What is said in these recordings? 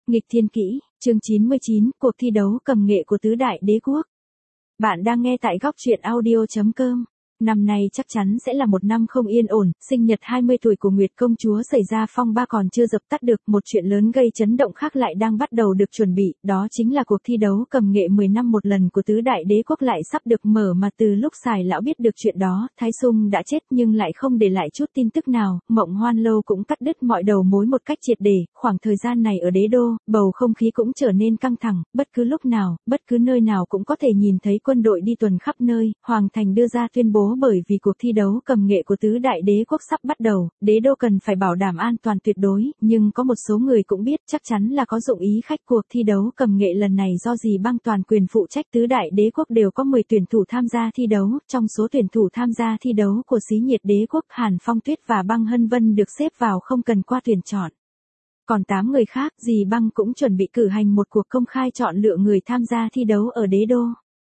Nghịch thiên kỹ, chương 99, cuộc thi đấu cầm nghệ của tứ đại đế quốc. Bạn đang nghe tại góc truyện audio.com. Năm nay chắc chắn sẽ là một năm không yên ổn, sinh nhật 20 tuổi của Nguyệt công chúa xảy ra phong ba còn chưa dập tắt được, một chuyện lớn gây chấn động khác lại đang bắt đầu được chuẩn bị, đó chính là cuộc thi đấu cầm nghệ 10 năm một lần của tứ đại đế quốc lại sắp được mở mà từ lúc Sài lão biết được chuyện đó, Thái Sung đã chết nhưng lại không để lại chút tin tức nào, Mộng Hoan Lâu cũng cắt đứt mọi đầu mối một cách triệt để, khoảng thời gian này ở đế đô, bầu không khí cũng trở nên căng thẳng, bất cứ lúc nào, bất cứ nơi nào cũng có thể nhìn thấy quân đội đi tuần khắp nơi, Hoàng thành đưa ra tuyên bố bởi vì cuộc thi đấu cầm nghệ của tứ đại đế quốc sắp bắt đầu, đế đô cần phải bảo đảm an toàn tuyệt đối, nhưng có một số người cũng biết chắc chắn là có dụng ý khách cuộc thi đấu cầm nghệ lần này do Dì Băng toàn quyền phụ trách tứ đại đế quốc đều có 10 tuyển thủ tham gia thi đấu, trong số tuyển thủ tham gia thi đấu của Xí Nhiệt đế quốc Hàn Phong Tuyết và Băng Hân Vân được xếp vào không cần qua tuyển chọn. Còn 8 người khác, Dì Băng cũng chuẩn bị cử hành một cuộc công khai chọn lựa người tham gia thi đấu ở đế đô.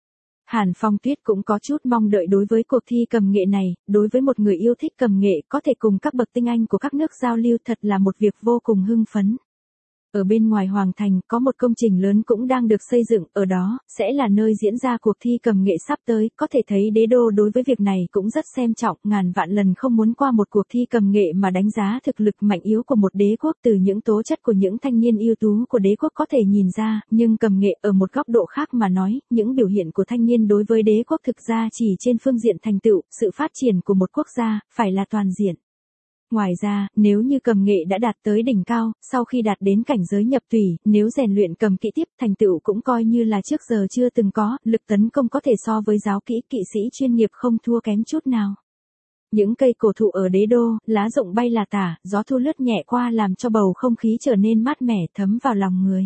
Hàn Phong Tuyết cũng có chút mong đợi đối với cuộc thi cầm nghệ này, đối với một người yêu thích cầm nghệ có thể cùng các bậc tinh anh của các nước giao lưu thật là một việc vô cùng hưng phấn. Ở bên ngoài Hoàng thành có một công trình lớn cũng đang được xây dựng, ở đó sẽ là nơi diễn ra cuộc thi cầm nghệ sắp tới, có thể thấy đế đô đối với việc này cũng rất xem trọng, ngàn vạn lần không muốn qua một cuộc thi cầm nghệ mà đánh giá thực lực mạnh yếu của một đế quốc từ những tố chất của những thanh niên ưu tú của đế quốc có thể nhìn ra, nhưng cầm nghệ ở một góc độ khác mà nói, những biểu hiện của thanh niên đối với đế quốc thực ra chỉ trên phương diện thành tựu, sự phát triển của một quốc gia, phải là toàn diện. Ngoài ra, nếu như cầm nghệ đã đạt tới đỉnh cao, sau khi đạt đến cảnh giới nhập thủy, nếu rèn luyện cầm kỹ tiếp, thành tựu cũng coi như là trước giờ chưa từng có, lực tấn công có thể so với giáo kỹ kỵ sĩ chuyên nghiệp không thua kém chút nào. Những cây cổ thụ ở đế đô, lá rụng bay là tả, gió thu lướt nhẹ qua làm cho bầu không khí trở nên mát mẻ thấm vào lòng người.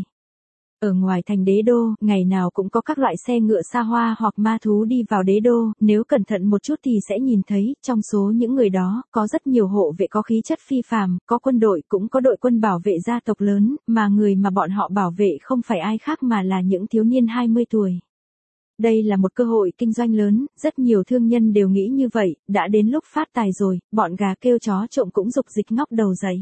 Ở ngoài thành đế đô, ngày nào cũng có các loại xe ngựa xa hoa hoặc ma thú đi vào đế đô, nếu cẩn thận một chút thì sẽ nhìn thấy, trong số những người đó, có rất nhiều hộ vệ có khí chất phi phàm, có quân đội, cũng có đội quân bảo vệ gia tộc lớn, mà người mà bọn họ bảo vệ không phải ai khác mà là những thiếu niên 20 tuổi. Đây là một cơ hội kinh doanh lớn, rất nhiều thương nhân đều nghĩ như vậy, đã đến lúc phát tài rồi, bọn gà kêu chó trộm cũng rục dịch ngóc đầu dậy.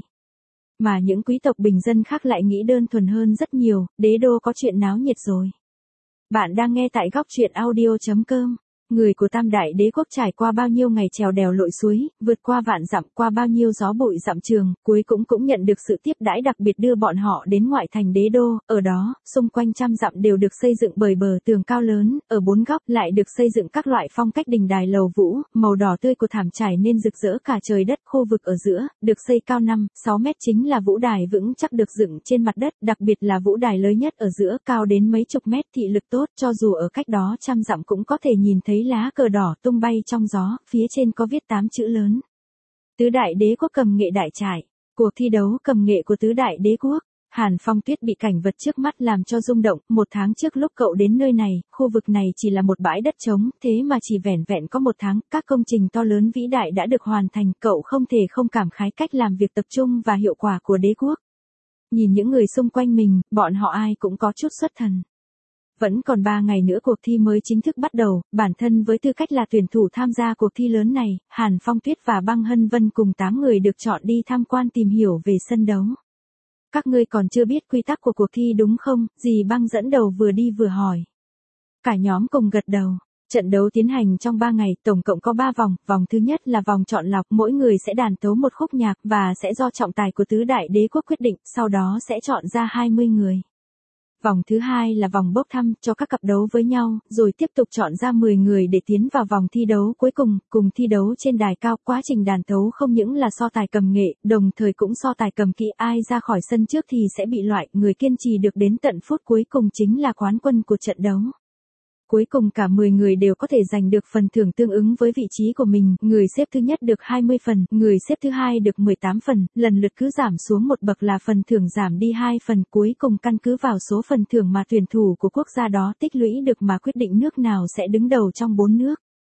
Mà những quý tộc bình dân khác lại nghĩ đơn thuần hơn rất nhiều, đế đô có chuyện náo nhiệt rồi. Bạn đang nghe tại góc truyện audio.com. Người của Tam Đại Đế quốc trải qua bao nhiêu ngày trèo đèo lội suối, vượt qua vạn dặm, qua bao nhiêu gió bụi dặm trường, cuối cũng nhận được sự tiếp đãi đặc biệt đưa bọn họ đến ngoại thành đế đô, ở đó, xung quanh trăm dặm đều được xây dựng bởi bờ tường cao lớn, ở bốn góc lại được xây dựng các loại phong cách đình đài lầu vũ, màu đỏ tươi của thảm trải nên rực rỡ cả trời đất, khu vực ở giữa, được xây cao 5-6 mét chính là vũ đài vững chắc được dựng trên mặt đất, đặc biệt là vũ đài lớn nhất ở giữa cao đến mấy chục mét, thị lực tốt, cho dù ở cách đó trăm dặm cũng có thể nhìn thấy lá cờ đỏ tung bay trong gió, phía trên có viết 8 chữ lớn. Tứ đại đế quốc cầm nghệ đại trải, cuộc thi đấu cầm nghệ của tứ đại đế quốc. Hàn Phong Tuyết bị cảnh vật trước mắt làm cho rung động, 1 tháng trước lúc cậu đến nơi này, khu vực này chỉ là một bãi đất trống, thế mà chỉ vẻn vẹn có 1 tháng, các công trình to lớn vĩ đại đã được hoàn thành, cậu không thể không cảm khái cách làm việc tập trung và hiệu quả của đế quốc. Nhìn những người xung quanh mình, bọn họ ai cũng có chút xuất thần. Vẫn còn 3 ngày nữa cuộc thi mới chính thức bắt đầu, bản thân với tư cách là tuyển thủ tham gia cuộc thi lớn này, Hàn Phong Tuyết và Băng Hân Vân cùng 8 người được chọn đi tham quan tìm hiểu về sân đấu. Các ngươi còn chưa biết quy tắc của cuộc thi đúng không? Dì Băng dẫn đầu vừa đi vừa hỏi. Cả nhóm cùng gật đầu. Trận đấu tiến hành trong 3 ngày, tổng cộng có 3 vòng, vòng thứ nhất là vòng chọn lọc, mỗi người sẽ đàn tấu một khúc nhạc và sẽ do trọng tài của tứ đại đế quốc quyết định, sau đó sẽ chọn ra 20 người. Vòng thứ hai là vòng bốc thăm cho các cặp đấu với nhau, rồi tiếp tục chọn ra 10 người để tiến vào vòng thi đấu cuối cùng thi đấu trên đài cao. Quá trình đàn tấu không những là so tài cầm nghệ, đồng thời cũng so tài cầm kỹ, ai ra khỏi sân trước thì sẽ bị loại, người kiên trì được đến tận phút cuối cùng chính là quán quân của trận đấu. Cuối cùng cả 10 người đều có thể giành được phần thưởng tương ứng với vị trí của mình, người xếp thứ nhất được 20 phần, người xếp thứ hai được 18 phần, lần lượt cứ giảm xuống một bậc là phần thưởng giảm đi 2 phần, cuối cùng căn cứ vào số phần thưởng mà tuyển thủ của quốc gia đó tích lũy được mà quyết định nước nào sẽ đứng đầu trong 4 nước.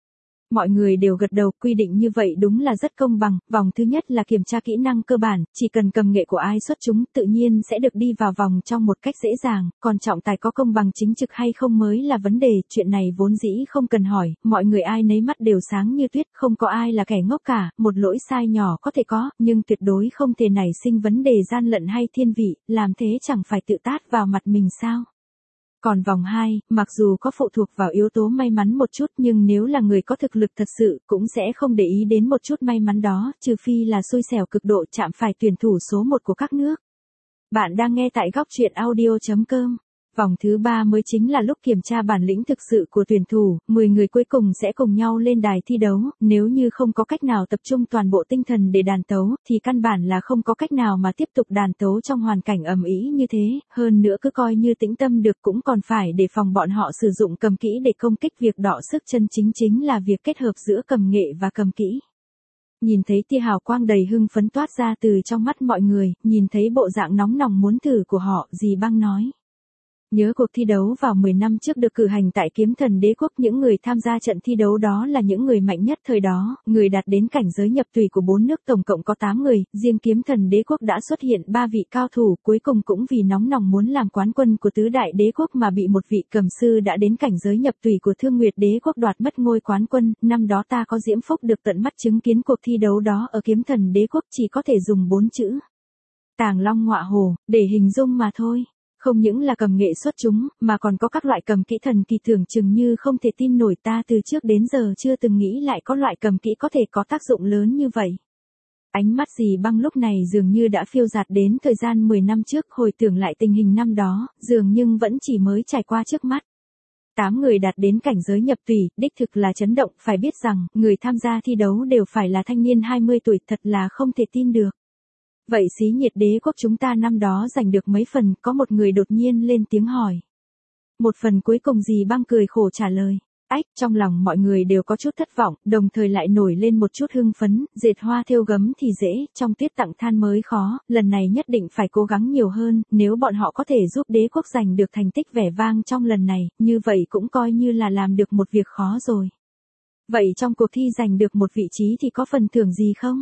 Mọi người đều gật đầu, quy định như vậy đúng là rất công bằng, vòng thứ nhất là kiểm tra kỹ năng cơ bản, chỉ cần cầm nghệ của ai xuất chúng tự nhiên sẽ được đi vào vòng trong một cách dễ dàng, còn trọng tài có công bằng chính trực hay không mới là vấn đề, chuyện này vốn dĩ không cần hỏi, mọi người ai nấy mắt đều sáng như tuyết, không có ai là kẻ ngốc cả, một lỗi sai nhỏ có thể có, nhưng tuyệt đối không thể nảy sinh vấn đề gian lận hay thiên vị, làm thế chẳng phải tự tát vào mặt mình sao. Còn vòng 2, mặc dù có phụ thuộc vào yếu tố may mắn một chút nhưng nếu là người có thực lực thật sự cũng sẽ không để ý đến một chút may mắn đó, trừ phi là xui xẻo cực độ chạm phải tuyển thủ số 1 của các nước. Bạn đang nghe tại góc truyện audio.com. Vòng thứ 3 mới chính là lúc kiểm tra bản lĩnh thực sự của tuyển thủ, 10 người cuối cùng sẽ cùng nhau lên đài thi đấu, nếu như không có cách nào tập trung toàn bộ tinh thần để đàn tấu, thì căn bản là không có cách nào mà tiếp tục đàn tấu trong hoàn cảnh ầm ĩ như thế, hơn nữa cứ coi như tĩnh tâm được cũng còn phải đề phòng bọn họ sử dụng cầm kỹ để công kích, việc đọ sức chân chính là việc kết hợp giữa cầm nghệ và cầm kỹ. Nhìn thấy tia hào quang đầy hưng phấn toát ra từ trong mắt mọi người, nhìn thấy bộ dạng nóng lòng muốn thử của họ, dì Băng nói. Nhớ cuộc thi đấu vào 10 năm trước được cử hành tại Kiếm Thần Đế Quốc, những người tham gia trận thi đấu đó là những người mạnh nhất thời đó, người đạt đến cảnh giới nhập tùy của 4 nước tổng cộng có 8 người, riêng Kiếm Thần Đế Quốc đã xuất hiện 3 vị cao thủ, cuối cùng cũng vì nóng lòng muốn làm quán quân của tứ đại đế quốc mà bị một vị cầm sư đã đến cảnh giới nhập tùy của Thương Nguyệt Đế Quốc đoạt mất ngôi quán quân, năm đó ta có diễm phúc được tận mắt chứng kiến cuộc thi đấu đó ở Kiếm Thần Đế Quốc, chỉ có thể dùng 4 chữ Tàng Long Ngọa Hổ để hình dung mà thôi. Không những là cầm nghệ xuất chúng, mà còn có các loại cầm kỹ thần kỳ tưởng chừng như không thể tin nổi, ta từ trước đến giờ chưa từng nghĩ lại có loại cầm kỹ có thể có tác dụng lớn như vậy. Ánh mắt dì Băng lúc này dường như đã phiêu dạt đến thời gian 10 năm trước, hồi tưởng lại tình hình năm đó, dường nhưng vẫn chỉ mới trải qua trước mắt. 8 người đạt đến cảnh giới nhập tùy, đích thực là chấn động, phải biết rằng, người tham gia thi đấu đều phải là thanh niên 20 tuổi, thật là không thể tin được. Vậy xí nhiệt đế quốc chúng ta năm đó giành được mấy phần, có một người đột nhiên lên tiếng hỏi. Một phần cuối cùng dì Băng cười khổ trả lời. Ách, trong lòng mọi người đều có chút thất vọng, đồng thời lại nổi lên một chút hưng phấn, dệt hoa thêu gấm thì dễ, trong tuyết tặng than mới khó, lần này nhất định phải cố gắng nhiều hơn, nếu bọn họ có thể giúp đế quốc giành được thành tích vẻ vang trong lần này, như vậy cũng coi như là làm được một việc khó rồi. Vậy trong cuộc thi giành được một vị trí thì có phần thưởng gì không?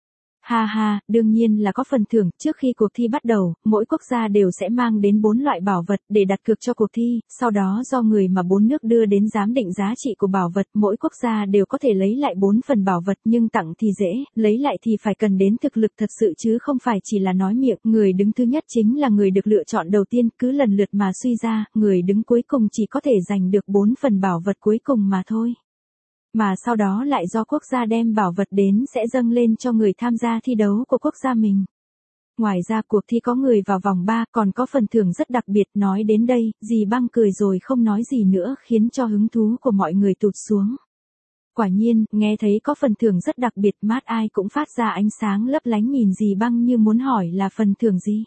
Ha ha, đương nhiên là có phần thưởng, trước khi cuộc thi bắt đầu, mỗi quốc gia đều sẽ mang đến 4 loại bảo vật để đặt cược cho cuộc thi, sau đó do người mà 4 nước đưa đến giám định giá trị của bảo vật, mỗi quốc gia đều có thể lấy lại 4 phần bảo vật, nhưng tặng thì dễ, lấy lại thì phải cần đến thực lực thật sự chứ không phải chỉ là nói miệng, người đứng thứ nhất chính là người được lựa chọn đầu tiên, cứ lần lượt mà suy ra, người đứng cuối cùng chỉ có thể giành được 4 phần bảo vật cuối cùng mà thôi. Mà sau đó lại do quốc gia đem bảo vật đến sẽ dâng lên cho người tham gia thi đấu của quốc gia mình. Ngoài ra cuộc thi có người vào vòng 3 còn có phần thưởng rất đặc biệt, nói đến đây, dì Băng cười rồi không nói gì nữa khiến cho hứng thú của mọi người tụt xuống. Quả nhiên, nghe thấy có phần thưởng rất đặc biệt, mắt ai cũng phát ra ánh sáng lấp lánh nhìn dì Băng như muốn hỏi là phần thưởng gì.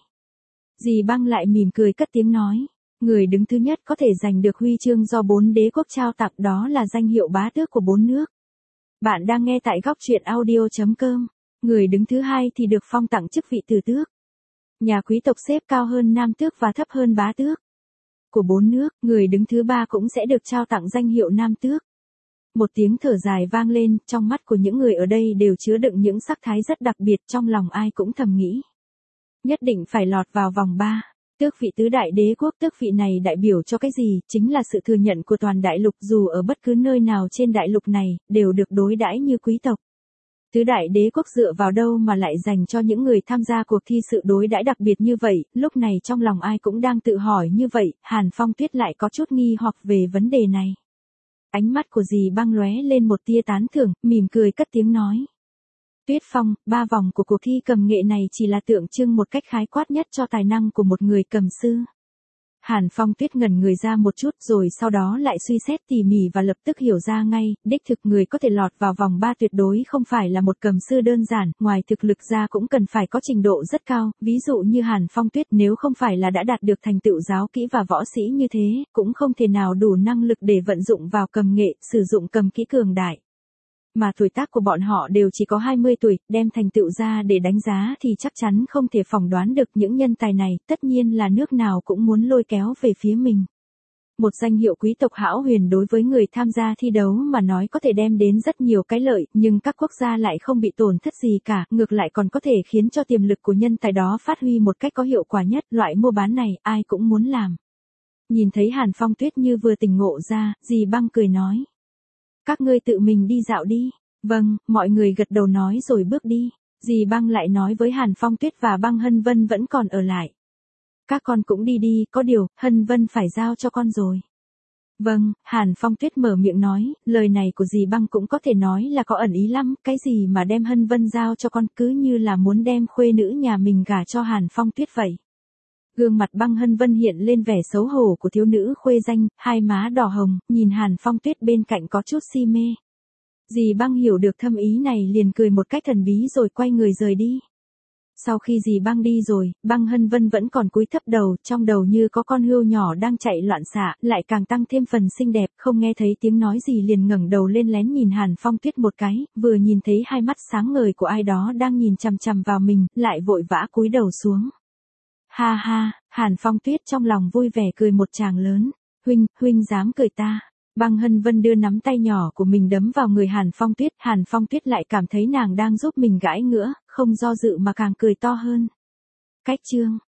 Dì Băng lại mỉm cười cất tiếng nói. Người đứng thứ nhất có thể giành được huy chương do 4 đế quốc trao tặng, đó là danh hiệu bá tước của 4 nước. Bạn đang nghe tại góc truyện audio.com. Người đứng thứ hai thì được phong tặng chức vị tử tước. Nhà quý tộc xếp cao hơn nam tước và thấp hơn bá tước. Của 4 nước, người đứng thứ ba cũng sẽ được trao tặng danh hiệu nam tước. Một tiếng thở dài vang lên, trong mắt của những người ở đây đều chứa đựng những sắc thái rất đặc biệt, trong lòng ai cũng thầm nghĩ. Nhất định phải lọt vào vòng 3. Tước vị tứ đại đế quốc, tước vị này đại biểu cho cái gì, chính là sự thừa nhận của toàn đại lục, dù ở bất cứ nơi nào trên đại lục này, đều được đối đãi như quý tộc. Tứ đại đế quốc dựa vào đâu mà lại dành cho những người tham gia cuộc thi sự đối đãi đặc biệt như vậy, lúc này trong lòng ai cũng đang tự hỏi như vậy, Hàn Phong Tuyết lại có chút nghi hoặc về vấn đề này. Ánh mắt của dì Băng lóe lên một tia tán thưởng, mỉm cười cất tiếng nói. Tuyết Phong, 3 vòng của cuộc thi cầm nghệ này chỉ là tượng trưng một cách khái quát nhất cho tài năng của một người cầm sư. Hàn Phong Tuyết ngẩn người ra một chút rồi sau đó lại suy xét tỉ mỉ và lập tức hiểu ra ngay, đích thực người có thể lọt vào vòng 3 tuyệt đối không phải là một cầm sư đơn giản, ngoài thực lực ra cũng cần phải có trình độ rất cao, ví dụ như Hàn Phong Tuyết nếu không phải là đã đạt được thành tựu giáo kỹ và võ sĩ như thế, cũng không thể nào đủ năng lực để vận dụng vào cầm nghệ, sử dụng cầm kỹ cường đại. Mà tuổi tác của bọn họ đều chỉ có 20 tuổi, đem thành tựu ra để đánh giá thì chắc chắn không thể phỏng đoán được những nhân tài này, tất nhiên là nước nào cũng muốn lôi kéo về phía mình. Một danh hiệu quý tộc hão huyền đối với người tham gia thi đấu mà nói có thể đem đến rất nhiều cái lợi, nhưng các quốc gia lại không bị tổn thất gì cả, ngược lại còn có thể khiến cho tiềm lực của nhân tài đó phát huy một cách có hiệu quả nhất. Loại mua bán này, ai cũng muốn làm. Nhìn thấy Hàn Phong Tuyết như vừa tỉnh ngộ ra, dì Băng cười nói. Các ngươi tự mình đi dạo đi. Vâng, mọi người gật đầu nói rồi bước đi. Dì Băng lại nói với Hàn Phong Tuyết và Băng Hân Vân vẫn còn ở lại. Các con cũng đi đi, có điều, Hân Vân phải giao cho con rồi. Vâng, Hàn Phong Tuyết mở miệng nói, lời này của dì Băng cũng có thể nói là có ẩn ý lắm, cái gì mà đem Hân Vân giao cho con cứ như là muốn đem khuê nữ nhà mình gả cho Hàn Phong Tuyết vậy. Gương mặt Băng Hân Vân hiện lên vẻ xấu hổ của thiếu nữ khuê danh, hai má đỏ hồng, nhìn Hàn Phong Tuyết bên cạnh có chút si mê. Dì Băng hiểu được thâm ý này liền cười một cách thần bí rồi quay người rời đi. Sau khi dì Băng đi rồi, Băng Hân Vân vẫn còn cúi thấp đầu, trong đầu như có con hươu nhỏ đang chạy loạn xạ, lại càng tăng thêm phần xinh đẹp, không nghe thấy tiếng nói gì liền ngẩng đầu lên lén nhìn Hàn Phong Tuyết một cái, vừa nhìn thấy hai mắt sáng ngời của ai đó đang nhìn chằm chằm vào mình, lại vội vã cúi đầu xuống. Ha ha, Hàn Phong Tuyết trong lòng vui vẻ cười một tràng lớn, huynh dám cười ta. Băng Hân Vân đưa nắm tay nhỏ của mình đấm vào người Hàn Phong Tuyết lại cảm thấy nàng đang giúp mình gãi ngứa, không do dự mà càng cười to hơn. Cách chương